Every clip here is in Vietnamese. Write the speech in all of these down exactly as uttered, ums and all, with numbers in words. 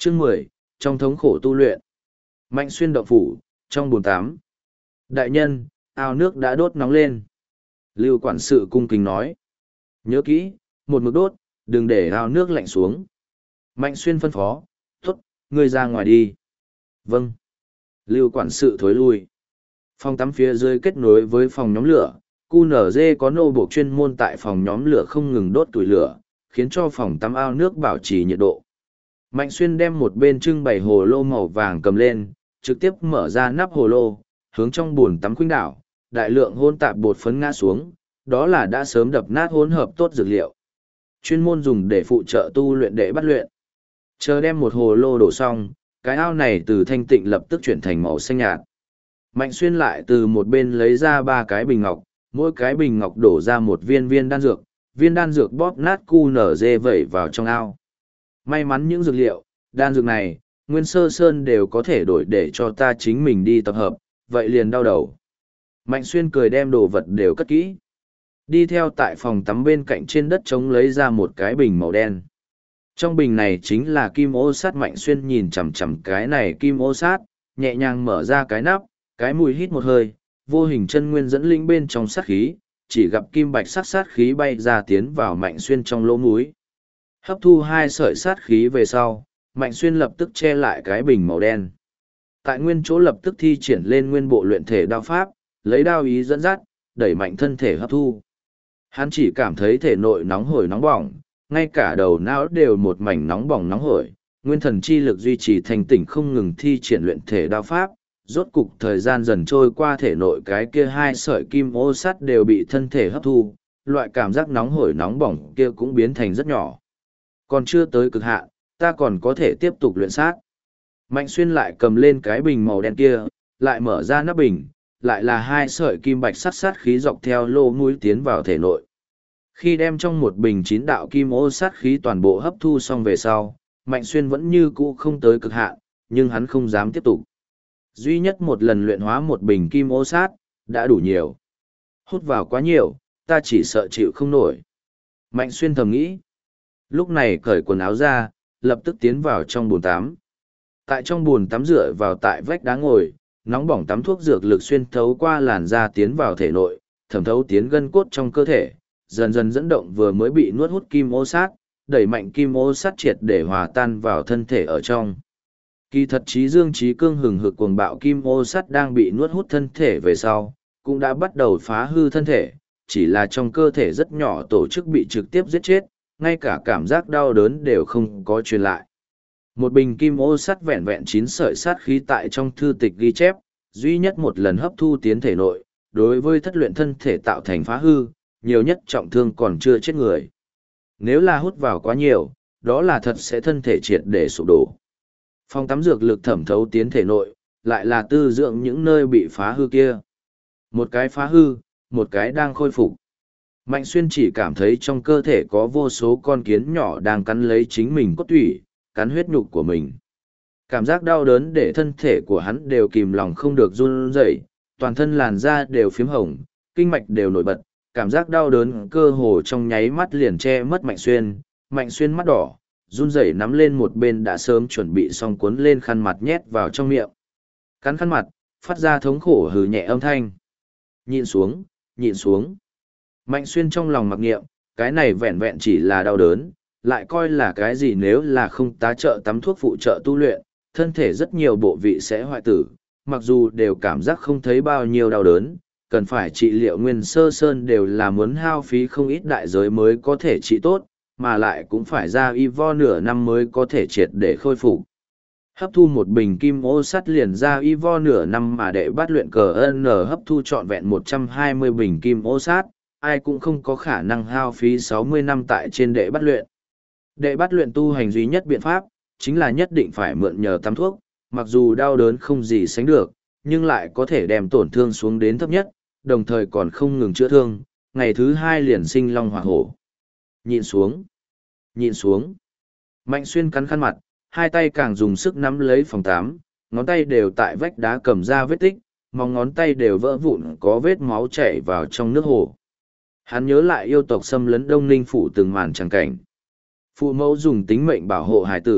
Chương mười, trong thống khổ tu luyện. Mạnh Xuyên động phủ, trong bồn tắm. Đại nhân, ao nước đã đốt nóng lên. Lưu quản sự cung kính nói. Nhớ kỹ, một mực đốt, đừng để ao nước lạnh xuống. Mạnh Xuyên phân phó, tốt, ngươi ra ngoài đi. Vâng. Lưu quản sự thối lui. Phòng tắm phía dưới kết nối với phòng nhóm lửa. cu en giê có nô buộc chuyên môn tại phòng nhóm lửa không ngừng đốt tuổi lửa, khiến cho phòng tắm ao nước bảo trì nhiệt độ. Mạnh Xuyên đem một bên trưng bày hồ lô màu vàng cầm lên, trực tiếp mở ra nắp hồ lô, hướng trong bồn tắm khuynh đảo, đại lượng hỗn tạp bột phấn ngã xuống, đó là đã sớm đập nát hỗn hợp tốt dược liệu. Chuyên môn dùng để phụ trợ tu luyện đệ bắt luyện. Chờ đem một hồ lô đổ xong, cái ao này từ thanh tịnh lập tức chuyển thành màu xanh nhạt. Mạnh Xuyên lại từ một bên lấy ra ba cái bình ngọc, mỗi cái bình ngọc đổ ra một viên viên đan dược, viên đan dược bóp nát cu en giê vẩy vào trong ao. May mắn những dược liệu, đan dược này, Nguyên Sơ Sơn đều có thể đổi để cho ta chính mình đi tập hợp, vậy liền đau đầu. Mạnh Xuyên cười đem đồ vật đều cất kỹ. Đi theo tại phòng tắm bên cạnh trên đất trống lấy ra một cái bình màu đen. Trong bình này chính là kim ô sát. Mạnh Xuyên nhìn chằm chằm cái này kim ô sát, nhẹ nhàng mở ra cái nắp, cái mùi hít một hơi, vô hình chân nguyên dẫn linh bên trong sát khí, chỉ gặp kim bạch sắc sát khí bay ra tiến vào Mạnh Xuyên trong lỗ mũi. Hấp thu hai sợi sát khí về sau, Mạnh Xuyên lập tức che lại cái bình màu đen. Tại nguyên chỗ lập tức thi triển lên nguyên bộ luyện thể đao pháp, lấy đao ý dẫn dắt, đẩy mạnh thân thể hấp thu. Hắn chỉ cảm thấy thể nội nóng hổi nóng bỏng, ngay cả đầu não đều một mảnh nóng bỏng nóng hổi, nguyên thần chi lực duy trì thành tỉnh không ngừng thi triển luyện thể đao pháp, rốt cục thời gian dần trôi qua thể nội cái kia hai sợi kim ô sắt đều bị thân thể hấp thu, loại cảm giác nóng hổi nóng bỏng kia cũng biến thành rất nhỏ. Còn chưa tới cực hạn, ta còn có thể tiếp tục luyện sát. Mạnh Xuyên lại cầm lên cái bình màu đen kia, lại mở ra nắp bình, lại là hai sợi kim bạch sắt sát khí dọc theo lỗ mũi tiến vào thể nội. Khi đem trong một bình chín đạo kim ô sát khí toàn bộ hấp thu xong về sau, Mạnh Xuyên vẫn như cũ không tới cực hạn, nhưng hắn không dám tiếp tục. Duy nhất một lần luyện hóa một bình kim ô sát, đã đủ nhiều. Hút vào quá nhiều, ta chỉ sợ chịu không nổi. Mạnh Xuyên thầm nghĩ. Lúc này cởi quần áo ra, lập tức tiến vào trong bồn tắm. Tại trong bồn tắm dựa vào tại vách đá ngồi, nóng bỏng tắm thuốc dược lực xuyên thấu qua làn da tiến vào thể nội, thẩm thấu tiến gân cốt trong cơ thể, dần dần dẫn động vừa mới bị nuốt hút kim ô sát, đẩy mạnh kim ô sát triệt để hòa tan vào thân thể ở trong. Kỳ thật trí dương trí cương hừng hực cuồng bạo kim ô sắt đang bị nuốt hút thân thể về sau, cũng đã bắt đầu phá hư thân thể, chỉ là trong cơ thể rất nhỏ tổ chức bị trực tiếp giết chết, ngay cả cảm giác đau đớn đều không có truyền lại. Một bình kim ô sắt vẹn vẹn chín sợi sát khí tại trong thư tịch ghi chép, duy nhất một lần hấp thu tiến thể nội, đối với thất luyện thân thể tạo thành phá hư, nhiều nhất trọng thương còn chưa chết người. Nếu là hút vào quá nhiều, đó là thật sẽ thân thể triệt để sụp đổ. Phòng tắm dược lực thẩm thấu tiến thể nội, lại là tư dưỡng những nơi bị phá hư kia. Một cái phá hư, một cái đang khôi phục. Mạnh Xuyên chỉ cảm thấy trong cơ thể có vô số con kiến nhỏ đang cắn lấy chính mình cốt tủy, cắn huyết nhục của mình. Cảm giác đau đớn để thân thể của hắn đều kìm lòng không được run rẩy, toàn thân làn da đều phiếm hồng, kinh mạch đều nổi bật, cảm giác đau đớn cơ hồ trong nháy mắt liền che mất Mạnh Xuyên. Mạnh Xuyên mắt đỏ, run rẩy nắm lên một bên đã sớm chuẩn bị xong cuốn lên khăn mặt nhét vào trong miệng. Cắn khăn mặt, phát ra thống khổ hừ nhẹ âm thanh. Nhịn xuống, nhịn xuống. Mạnh Xuyên trong lòng mặc niệm, cái này vẹn vẹn chỉ là đau đớn, lại coi là cái gì nếu là không tá trợ tắm thuốc phụ trợ tu luyện, thân thể rất nhiều bộ vị sẽ hoại tử, mặc dù đều cảm giác không thấy bao nhiêu đau đớn, cần phải trị liệu Nguyên Sơ Sơn đều là muốn hao phí không ít đại giới mới có thể trị tốt, mà lại cũng phải ra y vo nửa năm mới có thể triệt để khôi phục. Hấp thu một bình kim ô sắt liền ra y vo nửa năm mà đệ bắt luyện cờ N hấp thu trọn vẹn một trăm hai mươi bình kim ô sắt, ai cũng không có khả năng hao phí sáu mươi năm tại trên đệ bắt luyện. Đệ bắt luyện tu hành duy nhất biện pháp, chính là nhất định phải mượn nhờ tắm thuốc, mặc dù đau đớn không gì sánh được, nhưng lại có thể đem tổn thương xuống đến thấp nhất, đồng thời còn không ngừng chữa thương, ngày thứ hai liền sinh long hỏa hổ. Nhịn xuống, nhịn xuống. Mạnh Xuyên cắn khăn mặt, hai tay càng dùng sức nắm lấy phòng tám, ngón tay đều tại vách đá cầm ra vết tích, móng ngón tay đều vỡ vụn có vết máu chảy vào trong nước hồ. Hắn nhớ lại yêu tộc xâm lấn Đông Ninh phủ từng màn tràng cảnh. Phụ mẫu dùng tính mệnh bảo hộ hải tử,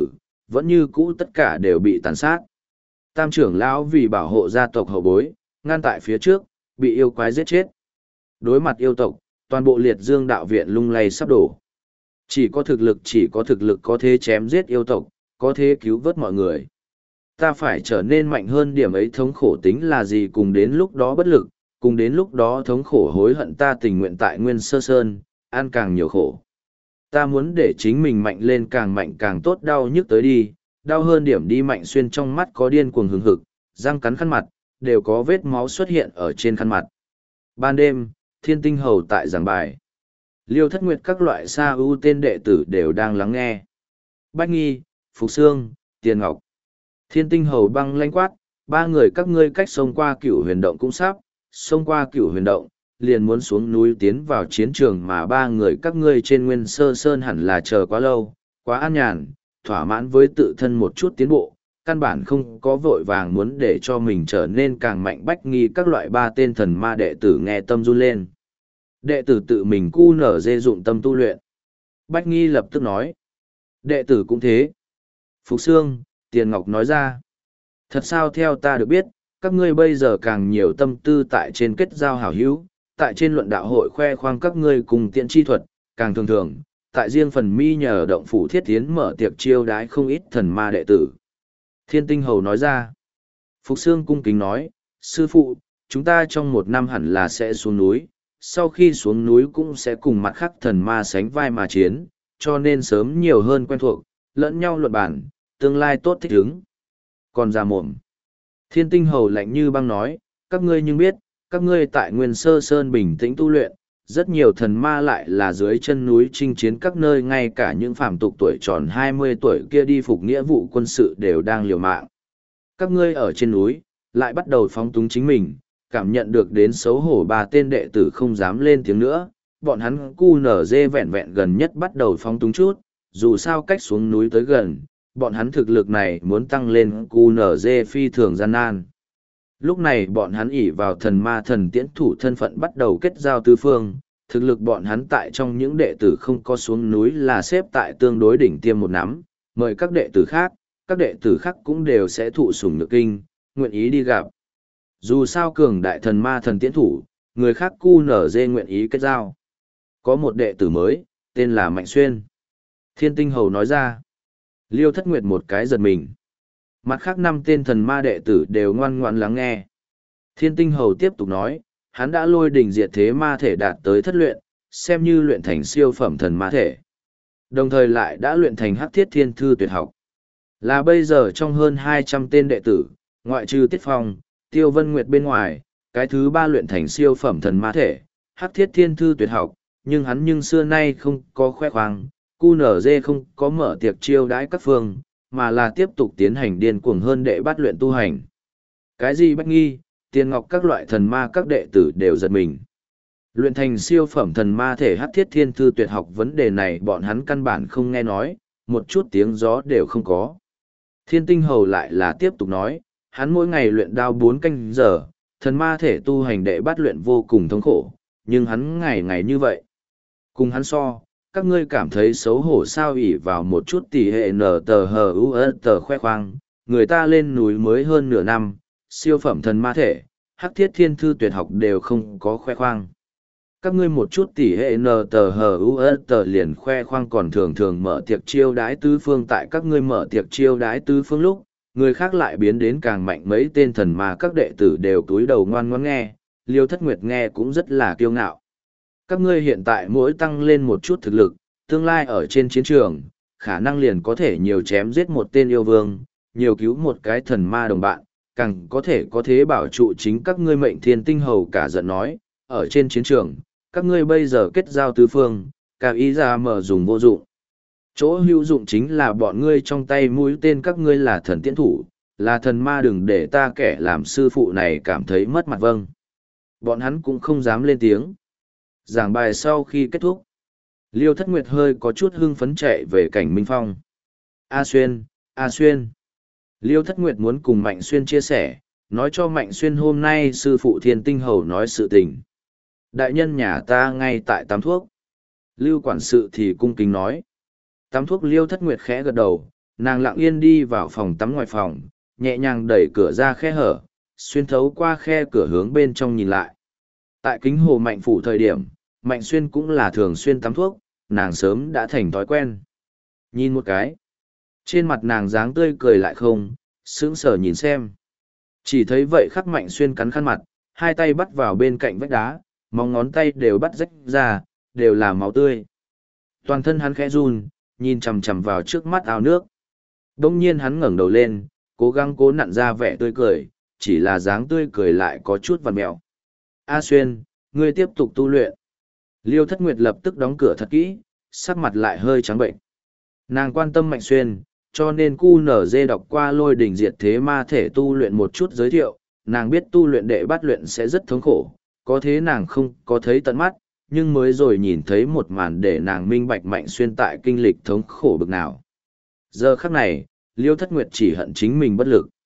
vẫn như cũ tất cả đều bị tàn sát. Tam trưởng lão vì bảo hộ gia tộc hậu bối, ngăn tại phía trước, bị yêu quái giết chết. Đối mặt yêu tộc, toàn bộ liệt dương đạo viện lung lay sắp đổ. Chỉ có thực lực chỉ có thực lực có thể chém giết yêu tộc, có thể cứu vớt mọi người. Ta phải trở nên mạnh hơn, điểm ấy thống khổ tính là gì, cùng đến lúc đó bất lực, cùng đến lúc đó thống khổ hối hận, ta tình nguyện tại Nguyên Sơ Sơn, ăn càng nhiều khổ. Ta muốn để chính mình mạnh lên, càng mạnh càng tốt, đau nhức tới đi, đau hơn điểm đi. Mạnh Xuyên trong mắt có điên cuồng hừng hực, răng cắn khăn mặt, đều có vết máu xuất hiện ở trên khăn mặt. Ban đêm, Thiên Tinh Hầu tại giảng bài. Liêu Thất Nguyệt các loại sa ưu tên đệ tử đều đang lắng nghe. Bách Nghi, Phục Sương, Tiền Ngọc. Thiên Tinh Hầu băng lanh quát, ba người các ngươi cách sông qua Cửu Huyền Động cũng sắp, sông qua Cửu Huyền Động, liền muốn xuống núi tiến vào chiến trường, mà ba người các ngươi trên Nguyên Sơ Sơn hẳn là chờ quá lâu, quá an nhàn, thỏa mãn với tự thân một chút tiến bộ, căn bản không có vội vàng muốn để cho mình trở nên càng mạnh. Bách Nghi các loại ba tên thần ma đệ tử nghe tâm run lên. Đệ tử tự mình cu nở dê dụng tâm tu luyện. Bách Nghi lập tức nói. Đệ tử cũng thế. Phục Sương, Tiền Ngọc nói ra. Thật sao, theo ta được biết, các ngươi bây giờ càng nhiều tâm tư tại trên kết giao hảo hữu, tại trên luận đạo hội khoe khoang các ngươi cùng tiện chi thuật, càng thường thường, tại riêng phần mi nhờ động phủ thiết tiến mở tiệc chiêu đái không ít thần ma đệ tử. Thiên Tinh Hầu nói ra. Phục Sương cung kính nói, sư phụ, chúng ta trong một năm hẳn là sẽ xuống núi, sau khi xuống núi cũng sẽ cùng mặt khác thần ma sánh vai mà chiến, cho nên sớm nhiều hơn quen thuộc, lẫn nhau luận bản, tương lai tốt thích ứng. Còn ra mồm. Thiên Tinh Hầu lạnh như băng nói, các ngươi nhưng biết, các ngươi tại Nguyên Sơ Sơn bình tĩnh tu luyện, rất nhiều thần ma lại là dưới chân núi chinh chiến các nơi, ngay cả những phàm tục tuổi tròn hai mươi tuổi kia đi phục nghĩa vụ quân sự đều đang liều mạng. Các ngươi ở trên núi, lại bắt đầu phóng túng chính mình, cảm nhận được đến xấu hổ, ba tên đệ tử không dám lên tiếng nữa, bọn hắn cu nở dê vẹn vẹn gần nhất bắt đầu phóng túng chút, dù sao cách xuống núi tới gần, bọn hắn thực lực này muốn tăng lên cu nở dê phi thường gian nan. Lúc này bọn hắn ỷ vào thần ma thần tiễn thủ thân phận bắt đầu kết giao tứ phương, thực lực bọn hắn tại trong những đệ tử không có xuống núi là xếp tại tương đối đỉnh tiêm một nắm, mời các đệ tử khác, các đệ tử khác cũng đều sẽ thụ sủng nhược kinh, nguyện ý đi gặp. Dù sao cường đại thần ma thần tiễn thủ, người khác cu nở dê nguyện ý kết giao. Có một đệ tử mới, tên là Mạnh Xuyên. Thiên Tinh Hầu nói ra. Liêu Thất Nguyệt một cái giật mình. Mặt khác năm tên thần ma đệ tử đều ngoan ngoãn lắng nghe. Thiên Tinh Hầu tiếp tục nói, hắn đã lôi đỉnh diệt thế ma thể đạt tới thất luyện, xem như luyện thành siêu phẩm thần ma thể. Đồng thời lại đã luyện thành hắc thiết thiên thư tuyệt học. Là bây giờ trong hơn hai trăm tên đệ tử, ngoại trừ Tiết Phong, Tiêu Vân Nguyệt bên ngoài, cái thứ ba luyện thành siêu phẩm thần ma thể, hắc thiết thiên thư tuyệt học, nhưng hắn nhưng xưa nay không có khoe khoang, cu nở dê không có mở tiệc chiêu đãi các phương, mà là tiếp tục tiến hành điên cuồng hơn đệ bắt luyện tu hành. Cái gì Bách Nghi, Tiền Ngọc các loại thần ma các đệ tử đều giật mình. Luyện thành siêu phẩm thần ma thể hắc thiết thiên thư tuyệt học, vấn đề này bọn hắn căn bản không nghe nói, một chút tiếng gió đều không có. Thiên Tinh Hầu lại là tiếp tục nói, hắn mỗi ngày luyện đao bốn canh giờ, thần ma thể tu hành đệ bắt luyện vô cùng thống khổ, nhưng hắn ngày ngày như vậy. Cùng hắn so, các ngươi cảm thấy xấu hổ sao? Ỷ vào một chút tỷ hệ nở tờ hờ u tờ khoe khoang, người ta lên núi mới hơn nửa năm, siêu phẩm thần ma thể, hắc thiết thiên thư tuyệt học đều không có khoe khoang. Các ngươi một chút tỷ hệ nở tờ hờ u tờ liền khoe khoang, còn thường thường mở tiệc chiêu đái tứ phương. Tại các ngươi mở tiệc chiêu đái tứ phương lúc, người khác lại biến đến càng mạnh. Mấy tên thần ma các đệ tử đều cúi đầu ngoan ngoãn nghe, Liêu Thất Nguyệt nghe cũng rất là kiêu ngạo. Các ngươi hiện tại mỗi tăng lên một chút thực lực, tương lai ở trên chiến trường, khả năng liền có thể nhiều chém giết một tên yêu vương, nhiều cứu một cái thần ma đồng bạn, càng có thể có thế bảo trụ chính các ngươi mệnh. Thiên Tinh Hầu cả giận nói, ở trên chiến trường, các ngươi bây giờ kết giao tứ phương, cả ý ra mở dùng vô dụng. Chỗ hữu dụng chính là bọn ngươi trong tay mũi tên, các ngươi là thần tiễn thủ, là thần ma, đừng để ta kẻ làm sư phụ này cảm thấy mất mặt. Vâng. Bọn hắn cũng không dám lên tiếng. Giảng bài sau khi kết thúc, Liêu Thất Nguyệt hơi có chút hưng phấn chạy về Cảnh Minh Phong. A Xuyên, A Xuyên. Liêu Thất Nguyệt muốn cùng Mạnh Xuyên chia sẻ, nói cho Mạnh Xuyên hôm nay sư phụ Thiên Tinh Hầu nói sự tình. Đại nhân nhà ta ngay tại Tám Thuốc. Lưu quản sự thì cung kính nói. Tám Thuốc. Liêu Thất Nguyệt khẽ gật đầu, nàng lặng yên đi vào phòng tắm ngoài phòng, nhẹ nhàng đẩy cửa ra khe hở, xuyên thấu qua khe cửa hướng bên trong nhìn lại. Tại kính hồ Mạnh Phủ thời điểm, Mạnh Xuyên cũng là thường xuyên tắm thuốc, nàng sớm đã thành thói quen. Nhìn một cái, trên mặt nàng dáng tươi cười lại không, sững sờ nhìn xem. Chỉ thấy vậy khắc Mạnh Xuyên cắn khăn mặt, hai tay bắt vào bên cạnh vách đá, móng ngón tay đều bắt rách ra, đều là máu tươi. Toàn thân hắn khẽ run, nhìn chằm chằm vào trước mắt ao nước. Đông nhiên hắn ngẩng đầu lên, cố gắng cố nặn ra vẻ tươi cười, chỉ là dáng tươi cười lại có chút vằn mẹo. A Xuyên, ngươi tiếp tục tu luyện. Liêu Thất Nguyệt lập tức đóng cửa thật kỹ, sắc mặt lại hơi trắng bệnh. Nàng quan tâm Mạnh Xuyên, cho nên cu nở dê đọc qua lôi đỉnh diệt thế ma thể tu luyện một chút giới thiệu, nàng biết tu luyện đệ bát luyện sẽ rất thống khổ, có thế nàng không có thấy tận mắt, nhưng mới rồi nhìn thấy một màn để nàng minh bạch Mạnh Xuyên tại kinh lịch thống khổ bực nào. Giờ khắc này, Liêu Thất Nguyệt chỉ hận chính mình bất lực.